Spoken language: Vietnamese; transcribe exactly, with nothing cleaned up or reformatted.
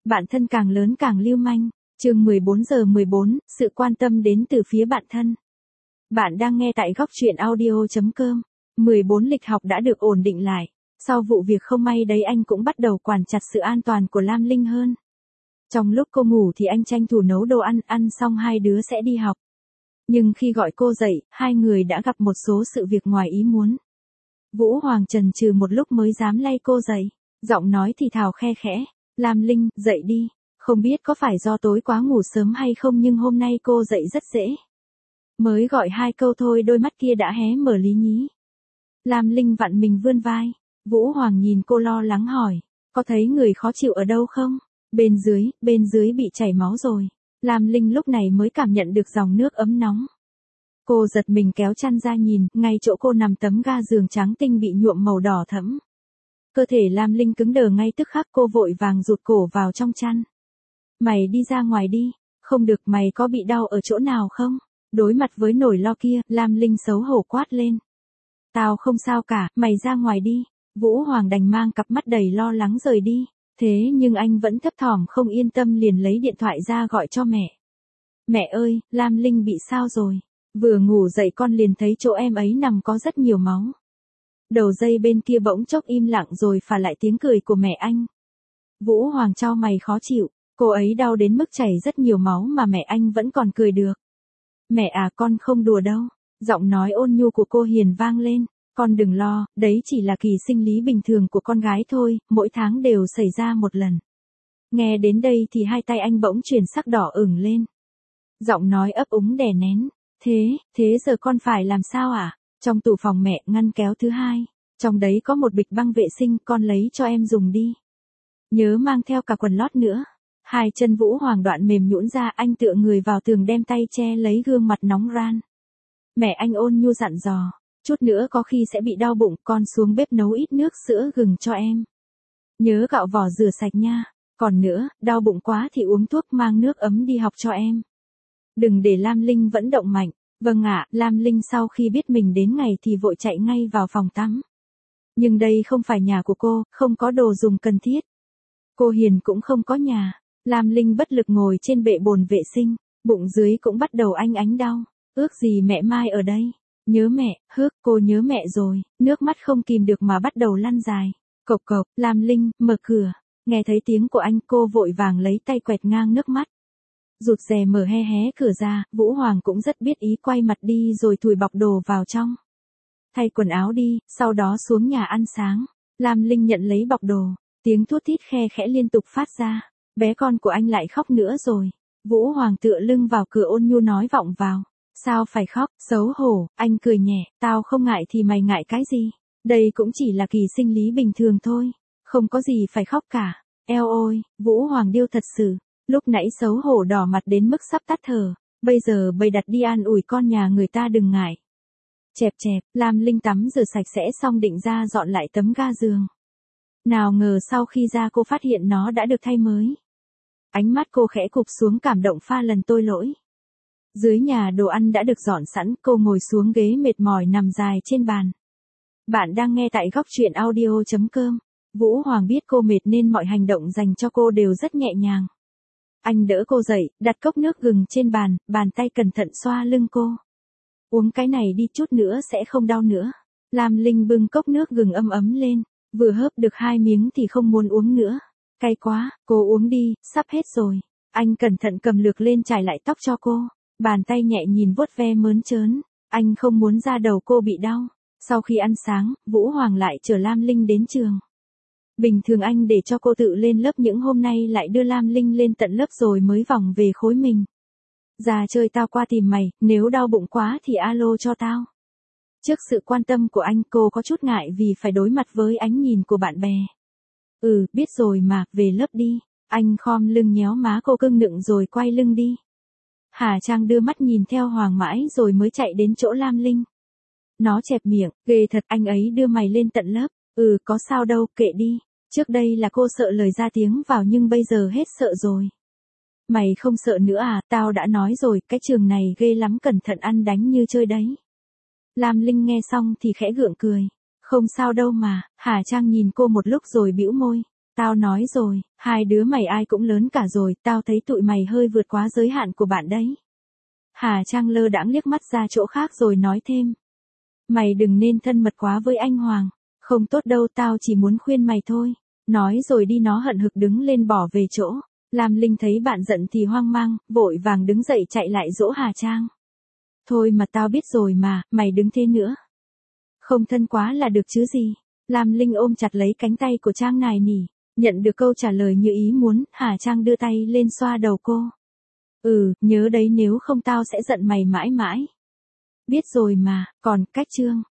Bạn thân càng lớn càng lưu manh. Chương mười bốn giờ mười bốn, sự quan tâm đến từ phía bạn thân. Bạn đang nghe tại góc truyện audio chấm com. mười bốn lịch học đã được ổn định lại. Sau vụ việc không may đấy anh cũng bắt đầu quản chặt sự an toàn của Lam Linh hơn. Trong lúc cô ngủ thì anh tranh thủ nấu đồ ăn, ăn xong hai đứa sẽ đi học. Nhưng khi gọi cô dậy, hai người đã gặp một số sự việc ngoài ý muốn. Vũ Hoàng chần chừ một lúc mới dám lay cô dậy. Giọng nói thì thào khe khẽ. Lam Linh, dậy đi. Không biết có phải do tối quá ngủ sớm hay không nhưng hôm nay cô dậy rất dễ. Mới gọi hai câu thôi đôi mắt kia đã hé mở lý nhí. Lam Linh vặn mình vươn vai. Vũ Hoàng nhìn cô lo lắng hỏi. Có thấy người khó chịu ở đâu không? Bên dưới, bên dưới bị chảy máu rồi. Lam Linh lúc này mới cảm nhận được dòng nước ấm nóng. Cô giật mình kéo chăn ra nhìn, ngay chỗ cô nằm tấm ga giường trắng tinh bị nhuộm màu đỏ thẫm. Cơ thể Lam Linh cứng đờ ngay tức khắc, cô vội vàng rụt cổ vào trong chăn. Mày đi ra ngoài đi, không được, mày có bị đau ở chỗ nào không? Đối mặt với nỗi lo kia, Lam Linh xấu hổ quát lên. Tao không sao cả, mày ra ngoài đi. Vũ Hoàng đành mang cặp mắt đầy lo lắng rời đi. Thế nhưng anh vẫn thấp thỏm không yên tâm liền lấy điện thoại ra gọi cho mẹ. Mẹ ơi, Lam Linh bị sao rồi? Vừa ngủ dậy con liền thấy chỗ em ấy nằm có rất nhiều máu. Đầu dây bên kia bỗng chốc im lặng rồi phả lại tiếng cười của mẹ anh. Vũ Hoàng chau mày khó chịu, cô ấy đau đến mức chảy rất nhiều máu mà mẹ anh vẫn còn cười được. Mẹ à, con không đùa đâu. Giọng nói ôn nhu của cô hiền vang lên. Con đừng lo, đấy chỉ là kỳ sinh lý bình thường của con gái thôi, mỗi tháng đều xảy ra một lần. Nghe đến đây thì hai tay anh bỗng chuyển sắc đỏ ửng lên. Giọng nói ấp úng đè nén. Thế, thế giờ con phải làm sao à? Trong tủ phòng mẹ, ngăn kéo thứ hai. Trong đấy có một bịch băng vệ sinh, con lấy cho em dùng đi. Nhớ mang theo cả quần lót nữa. Hai chân Vũ Hoàng đoạn mềm nhũn ra, anh tựa người vào tường đem tay che lấy gương mặt nóng ran. Mẹ anh ôn nhu dặn dò. Chút nữa có khi sẽ bị đau bụng, con xuống bếp nấu ít nước sữa gừng cho em. Nhớ cạo vỏ rửa sạch nha. Còn nữa, đau bụng quá thì uống thuốc mang nước ấm đi học cho em. Đừng để Lam Linh vẫn động mạnh. Vâng ạ, Lam Linh sau khi biết mình đến ngày thì vội chạy ngay vào phòng tắm. Nhưng đây không phải nhà của cô, không có đồ dùng cần thiết. Cô Hiền cũng không có nhà. Lam Linh bất lực ngồi trên bệ bồn vệ sinh, bụng dưới cũng bắt đầu ánh ánh đau. Ước gì mẹ Mai ở đây. Nhớ mẹ, hước, cô nhớ mẹ rồi, nước mắt không kìm được mà bắt đầu lăn dài. Cộc cộc, Lam Linh, mở cửa. Nghe thấy tiếng của anh, cô vội vàng lấy tay quẹt ngang nước mắt. Rụt rè mở hé hé cửa ra, Vũ Hoàng cũng rất biết ý quay mặt đi rồi thùi bọc đồ vào trong. Thay quần áo đi, sau đó xuống nhà ăn sáng. Lam Linh nhận lấy bọc đồ, tiếng thút thít khe khẽ liên tục phát ra. Bé con của anh lại khóc nữa rồi. Vũ Hoàng tựa lưng vào cửa ôn nhu nói vọng vào. Sao phải khóc, xấu hổ, anh cười nhẹ, tao không ngại thì mày ngại cái gì. Đây cũng chỉ là kỳ sinh lý bình thường thôi. Không có gì phải khóc cả. Eo ôi, Vũ Hoàng điêu thật sự. Lúc nãy xấu hổ đỏ mặt đến mức sắp tắt thở, bây giờ bày đặt đi an ủi con nhà người ta đừng ngại. Chẹp chẹp, Lam Linh tắm rửa sạch sẽ xong định ra dọn lại tấm ga giường. Nào ngờ sau khi ra cô phát hiện nó đã được thay mới. Ánh mắt cô khẽ cụp xuống cảm động pha lần tôi lỗi. Dưới nhà đồ ăn đã được dọn sẵn, cô ngồi xuống ghế mệt mỏi nằm dài trên bàn. Bạn đang nghe tại góc truyện audio chấm com. Vũ Hoàng biết cô mệt nên mọi hành động dành cho cô đều rất nhẹ nhàng. Anh đỡ cô dậy, đặt cốc nước gừng trên bàn, bàn tay cẩn thận xoa lưng cô. Uống cái này đi, chút nữa sẽ không đau nữa. Lam Linh bưng cốc nước gừng ấm ấm lên, vừa hớp được hai miếng thì không muốn uống nữa. Cay quá, cô uống đi, sắp hết rồi. Anh cẩn thận cầm lược lên chải lại tóc cho cô, bàn tay nhẹ nhìn vuốt ve mớn trớn. Anh không muốn da đầu cô bị đau. Sau khi ăn sáng, Vũ Hoàng lại chở Lam Linh đến trường. Bình thường anh để cho cô tự lên lớp, những hôm nay lại đưa Lam Linh lên tận lớp rồi mới vòng về khối mình. Ra chơi tao qua tìm mày, nếu đau bụng quá thì alo cho tao. Trước sự quan tâm của anh, cô có chút ngại vì phải đối mặt với ánh nhìn của bạn bè. Ừ, biết rồi mà, về lớp đi. Anh khom lưng nhéo má cô cưng nựng rồi quay lưng đi. Hà Trang đưa mắt nhìn theo Hoàng mãi rồi mới chạy đến chỗ Lam Linh. Nó chẹp miệng, ghê thật, anh ấy đưa mày lên tận lớp. Ừ, có sao đâu, kệ đi. Trước đây là cô sợ lời ra tiếng vào nhưng bây giờ hết sợ rồi. Mày không sợ nữa à, tao đã nói rồi, cái trường này ghê lắm, cẩn thận ăn đánh như chơi đấy. Lam Linh nghe xong thì khẽ gượng cười. Không sao đâu mà. Hà Trang nhìn cô một lúc rồi bĩu môi. Tao nói rồi, hai đứa mày ai cũng lớn cả rồi, tao thấy tụi mày hơi vượt quá giới hạn của bạn đấy. Hà Trang lơ đãng liếc mắt ra chỗ khác rồi nói thêm. Mày đừng nên thân mật quá với anh Hoàng. Không tốt đâu, tao chỉ muốn khuyên mày thôi. Nói rồi đi, nó hậm hực đứng lên bỏ về chỗ. Lam Linh thấy bạn giận thì hoang mang, vội vàng đứng dậy chạy lại dỗ Hà Trang. Thôi mà tao biết rồi mà, mày đứng thế nữa. Không thân quá là được chứ gì. Lam Linh ôm chặt lấy cánh tay của Trang nài nỉ. Nhận được câu trả lời như ý muốn, Hà Trang đưa tay lên xoa đầu cô. Ừ, nhớ đấy, nếu không tao sẽ giận mày mãi mãi. Biết rồi mà, còn cách chương.